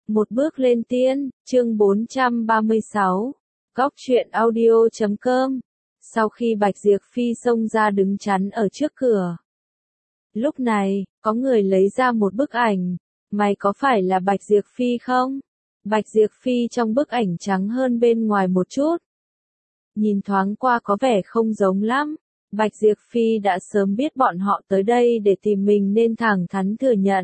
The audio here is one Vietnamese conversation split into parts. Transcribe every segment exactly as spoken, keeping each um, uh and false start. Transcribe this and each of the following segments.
Một bước lên tiên, chương bốn trăm ba mươi sáu. Góc truyện audio chấm com. Sau khi Bạch Diệp Phi xông ra đứng chắn ở trước cửa. Lúc này, có người lấy ra một bức ảnh. Mày có phải là Bạch Diệp Phi không? Bạch Diệp Phi trong bức ảnh trắng hơn bên ngoài một chút. Nhìn thoáng qua có vẻ không giống lắm. Bạch Diệp Phi đã sớm biết bọn họ tới đây để tìm mình nên thẳng thắn thừa nhận.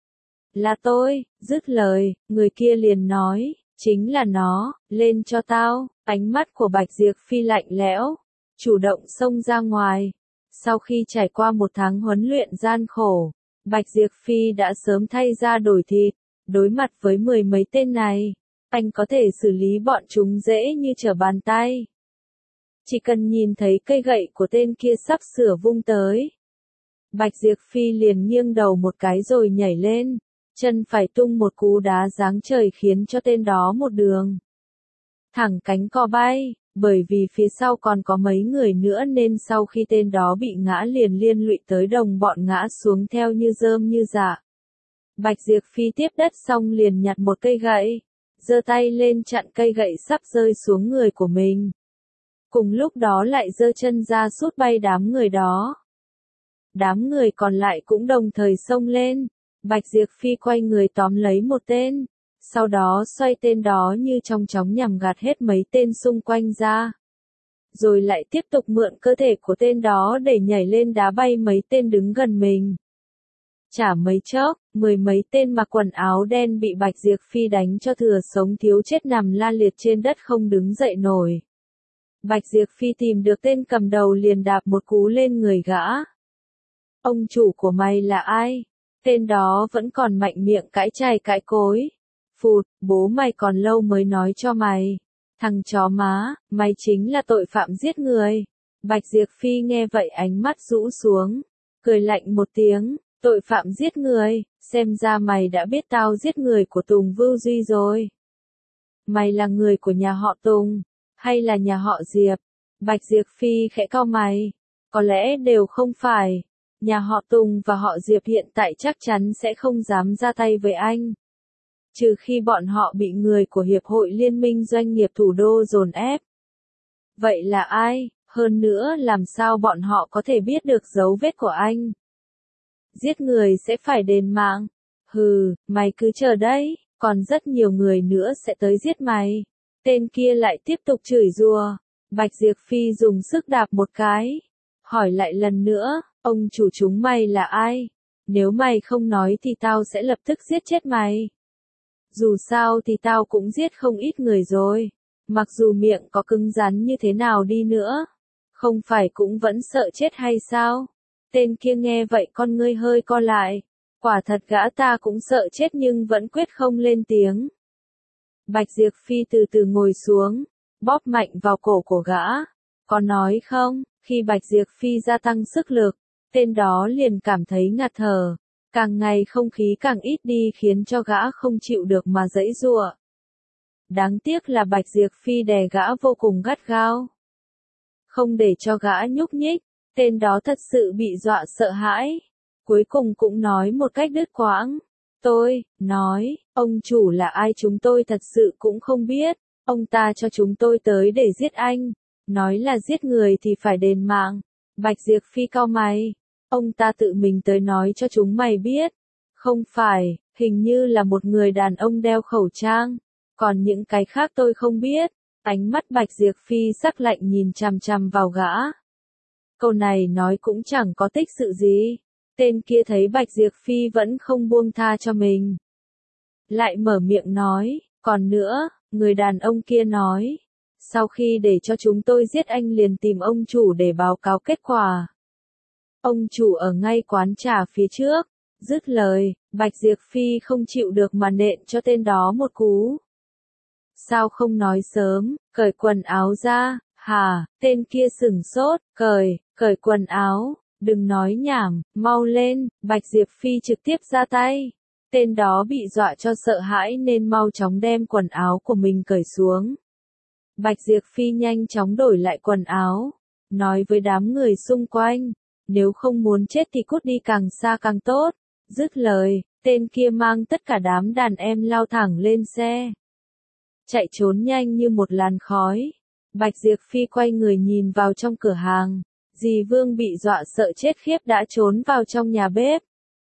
Là tôi, dứt lời, người kia liền nói, chính là nó, lên cho tao. Ánh mắt của Bạch Diệp Phi lạnh lẽo, chủ động xông ra ngoài. Sau khi trải qua một tháng huấn luyện gian khổ, Bạch Diệp Phi đã sớm thay da đổi thịt. Đối mặt với mười mấy tên này, anh có thể xử lý bọn chúng dễ như trở bàn tay. Chỉ cần nhìn thấy cây gậy của tên kia sắp sửa vung tới, Bạch Diệp Phi liền nghiêng đầu một cái rồi nhảy lên, chân phải tung một cú đá giáng trời khiến cho tên đó một đường thẳng cánh co bay, bởi vì phía sau còn có mấy người nữa nên sau khi tên đó bị ngã liền liên lụy tới đồng bọn ngã xuống theo như rơm như rạ. Bạch Diệp Phi tiếp đất xong liền nhặt một cây gậy, giơ tay lên chặn cây gậy sắp rơi xuống người của mình. Cùng lúc đó lại giơ chân ra sút bay đám người đó. Đám người còn lại cũng đồng thời xông lên. Bạch Diệp Phi quay người tóm lấy một tên, sau đó xoay tên đó như trong chóng nhằm gạt hết mấy tên xung quanh ra. Rồi lại tiếp tục mượn cơ thể của tên đó để nhảy lên đá bay mấy tên đứng gần mình. Chả mấy chốc, mười mấy tên mặc quần áo đen bị Bạch Diệp Phi đánh cho thừa sống thiếu chết nằm la liệt trên đất không đứng dậy nổi. Bạch Diệp Phi tìm được tên cầm đầu liền đạp một cú lên người gã. Ông chủ của mày là ai? Tên đó vẫn còn mạnh miệng cãi chày cãi cối. Phụt, bố mày còn lâu mới nói cho mày. Thằng chó má, mày chính là tội phạm giết người. Bạch Diệp Phi nghe vậy ánh mắt rũ xuống, cười lạnh một tiếng, tội phạm giết người, xem ra mày đã biết tao giết người của Tùng Vưu Duy rồi. Mày là người của nhà họ Tùng, hay là nhà họ Diệp? Bạch Diệp Phi khẽ cau mày, có lẽ đều không phải. Nhà họ Tùng và họ Diệp hiện tại chắc chắn sẽ không dám ra tay với anh. Trừ khi bọn họ bị người của Hiệp hội Liên minh Doanh nghiệp Thủ đô dồn ép. Vậy là ai? Hơn nữa làm sao bọn họ có thể biết được dấu vết của anh? Giết người sẽ phải đền mạng. Hừ, mày cứ chờ đấy, còn rất nhiều người nữa sẽ tới giết mày. Tên kia lại tiếp tục chửi rủa. Bạch Diệp Phi dùng sức đạp một cái. Hỏi lại lần nữa, ông chủ chúng mày là ai? Nếu mày không nói thì tao sẽ lập tức giết chết mày. Dù sao thì tao cũng giết không ít người rồi. Mặc dù miệng có cứng rắn như thế nào đi nữa, không phải cũng vẫn sợ chết hay sao? Tên kia nghe vậy con ngươi hơi co lại. Quả thật gã ta cũng sợ chết nhưng vẫn quyết không lên tiếng. Bạch Diệp Phi từ từ ngồi xuống, bóp mạnh vào cổ của gã. Có nói không, khi Bạch Diệp Phi gia tăng sức lực, tên đó liền cảm thấy ngạt thở. Càng ngày không khí càng ít đi khiến cho gã không chịu được mà giãy giụa. Đáng tiếc là Bạch Diệp Phi đè gã vô cùng gắt gao. Không để cho gã nhúc nhích, tên đó thật sự bị dọa sợ hãi. Cuối cùng cũng nói một cách đứt quãng. Tôi, nói, ông chủ là ai chúng tôi thật sự cũng không biết. Ông ta cho chúng tôi tới để giết anh. Nói là giết người thì phải đền mạng. Bạch Diệp Phi cau mày. Ông ta tự mình tới nói cho chúng mày biết. Không phải, hình như là một người đàn ông đeo khẩu trang. Còn những cái khác tôi không biết. Ánh mắt Bạch Diệp Phi sắc lạnh nhìn chằm chằm vào gã. Câu này nói cũng chẳng có tích sự gì. Tên kia thấy Bạch Diệp Phi vẫn không buông tha cho mình. Lại mở miệng nói, còn nữa, người đàn ông kia nói. Sau khi để cho chúng tôi giết anh liền tìm ông chủ để báo cáo kết quả. Ông chủ ở ngay quán trà phía trước. Dứt lời, Bạch Diệp Phi không chịu được mà nện cho tên đó một cú. Sao không nói sớm, cởi quần áo ra, hả, tên kia sửng sốt, cởi, cởi quần áo, đừng nói nhảm, mau lên, Bạch Diệp Phi trực tiếp ra tay. Tên đó bị dọa cho sợ hãi nên mau chóng đem quần áo của mình cởi xuống. Bạch Diệp Phi nhanh chóng đổi lại quần áo, nói với đám người xung quanh, nếu không muốn chết thì cút đi càng xa càng tốt. Dứt lời, tên kia mang tất cả đám đàn em lao thẳng lên xe. Chạy trốn nhanh như một làn khói. Bạch Diệp Phi quay người nhìn vào trong cửa hàng. Dì Vương bị dọa sợ chết khiếp đã trốn vào trong nhà bếp.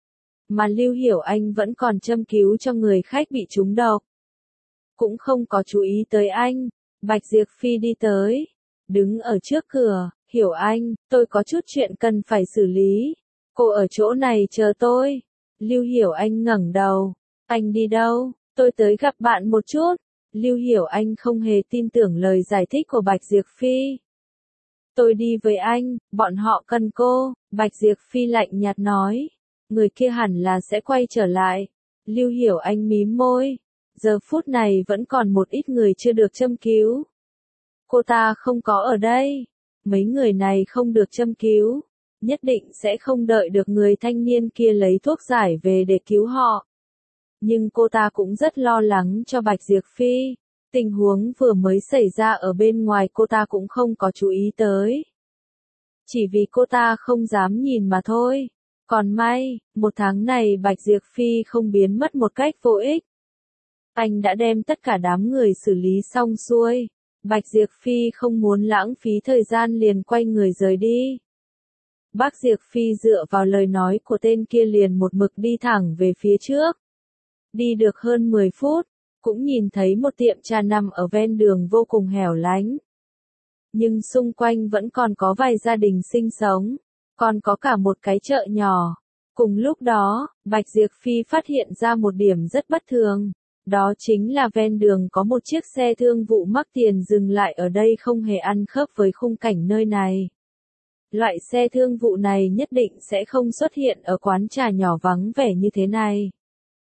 Mà Lưu Hiểu Anh vẫn còn châm cứu cho người khách bị trúng độc. Cũng không có chú ý tới anh. Bạch Diệp Phi đi tới. Đứng ở trước cửa. Hiểu Anh, tôi có chút chuyện cần phải xử lý. Cô ở chỗ này chờ tôi. Lưu Hiểu Anh ngẩng đầu. Anh đi đâu? Tôi tới gặp bạn một chút. Lưu Hiểu Anh không hề tin tưởng lời giải thích của Bạch Diệp Phi. Tôi đi với anh, bọn họ cần cô. Bạch Diệp Phi lạnh nhạt nói. Người kia hẳn là sẽ quay trở lại. Lưu Hiểu Anh mím môi. Giờ phút này vẫn còn một ít người chưa được châm cứu. Cô ta không có ở đây. Mấy người này không được châm cứu. Nhất định sẽ không đợi được người thanh niên kia lấy thuốc giải về để cứu họ. Nhưng cô ta cũng rất lo lắng cho Bạch Diệp Phi. Tình huống vừa mới xảy ra ở bên ngoài cô ta cũng không có chú ý tới. Chỉ vì cô ta không dám nhìn mà thôi. Còn may, một tháng này Bạch Diệp Phi không biến mất một cách vô ích. Anh đã đem tất cả đám người xử lý xong xuôi. Bạch Diệp Phi không muốn lãng phí thời gian liền quay người rời đi. Bác Diệp Phi dựa vào lời nói của tên kia liền một mực đi thẳng về phía trước. Đi được hơn mười phút, cũng nhìn thấy một tiệm trà nằm ở ven đường vô cùng hẻo lánh. Nhưng xung quanh vẫn còn có vài gia đình sinh sống, còn có cả một cái chợ nhỏ. Cùng lúc đó, Bạch Diệp Phi phát hiện ra một điểm rất bất thường. Đó chính là ven đường có một chiếc xe thương vụ mắc tiền dừng lại ở đây không hề ăn khớp với khung cảnh nơi này. Loại xe thương vụ này nhất định sẽ không xuất hiện ở quán trà nhỏ vắng vẻ như thế này.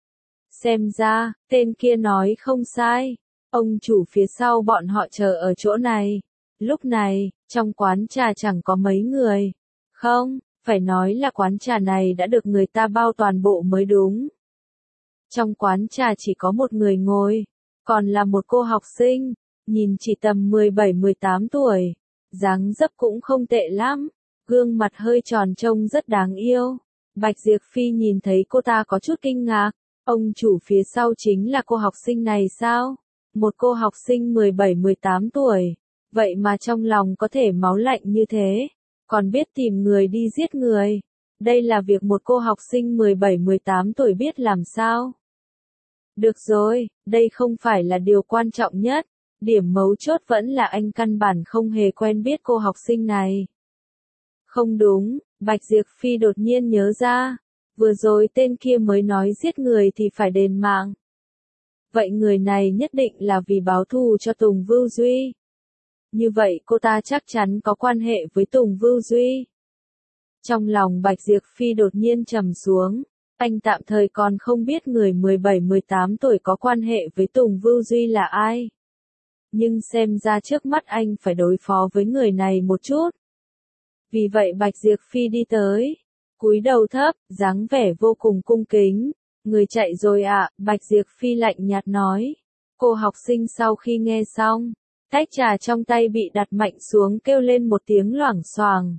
Xem ra, tên kia nói không sai. Ông chủ phía sau bọn họ chờ ở chỗ này. Lúc này, trong quán trà chẳng có mấy người. Không, phải nói là quán trà này đã được người ta bao toàn bộ mới đúng. Trong quán trà chỉ có một người ngồi, còn là một cô học sinh, nhìn chỉ tầm mười bảy mười tám tuổi. Dáng dấp cũng không tệ lắm, gương mặt hơi tròn trông rất đáng yêu. Bạch Diệp Phi nhìn thấy cô ta có chút kinh ngạc. Ông chủ phía sau chính là cô học sinh này sao? Một cô học sinh mười bảy mười tám tuổi. Vậy mà trong lòng có thể máu lạnh như thế. Còn biết tìm người đi giết người. Đây là việc một cô học sinh mười bảy mười tám tuổi biết làm sao? Được rồi, đây không phải là điều quan trọng nhất. Điểm mấu chốt vẫn là anh căn bản không hề quen biết cô học sinh này. Không đúng, Bạch Diệp Phi đột nhiên nhớ ra. Vừa rồi tên kia mới nói giết người thì phải đền mạng. Vậy người này nhất định là vì báo thù cho Tùng Vưu Duy. Như vậy cô ta chắc chắn có quan hệ với Tùng Vưu Duy. Trong lòng Bạch Diệp Phi đột nhiên trầm xuống. Anh tạm thời còn không biết người mười bảy mười tám tuổi có quan hệ với Tùng Vưu Duy là ai. Nhưng xem ra trước mắt anh phải đối phó với người này một chút. Vì vậy Bạch Diệp Phi đi tới. Cúi đầu thấp, dáng vẻ vô cùng cung kính. Người chạy rồi ạ, à, Bạch Diệp Phi lạnh nhạt nói. Cô học sinh sau khi nghe xong, tách trà trong tay bị đặt mạnh xuống kêu lên một tiếng loảng xoảng.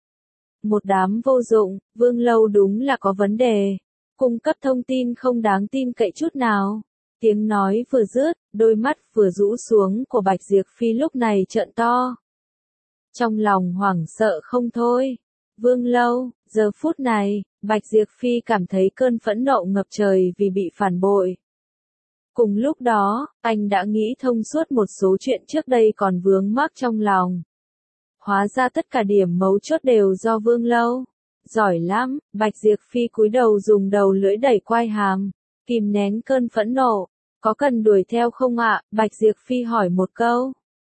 Một đám vô dụng, Vương Lâu đúng là có vấn đề. Cung cấp thông tin không đáng tin cậy chút nào. Tiếng nói vừa dứt, đôi mắt vừa rũ xuống của Bạch Diệp Phi lúc này trợn to. Trong lòng hoảng sợ không thôi. Vương Lâu, giờ phút này, Bạch Diệp Phi cảm thấy cơn phẫn nộ ngập trời vì bị phản bội. Cùng lúc đó, anh đã nghĩ thông suốt một số chuyện trước đây còn vướng mắc trong lòng. Hóa ra tất cả điểm mấu chốt đều do Vương Lâu. Giỏi lắm, Bạch Diệp Phi cúi đầu dùng đầu lưỡi đẩy quai hàm, kìm nén cơn phẫn nộ. Có cần đuổi theo không ạ? Bạch Diệp Phi hỏi một câu.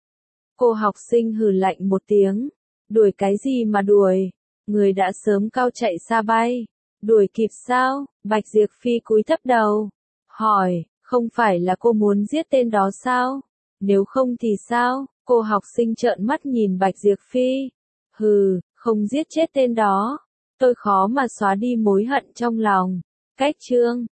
Cô học sinh hừ lạnh một tiếng. Đuổi cái gì mà đuổi? Người đã sớm cao chạy xa bay. Đuổi kịp sao? Bạch Diệp Phi cúi thấp đầu. Hỏi, không phải là cô muốn giết tên đó sao? Nếu không thì sao? Cô học sinh trợn mắt nhìn Bạch Diệp Phi. Hừ, không giết chết tên đó. Tôi khó mà xóa đi mối hận trong lòng. Cách chương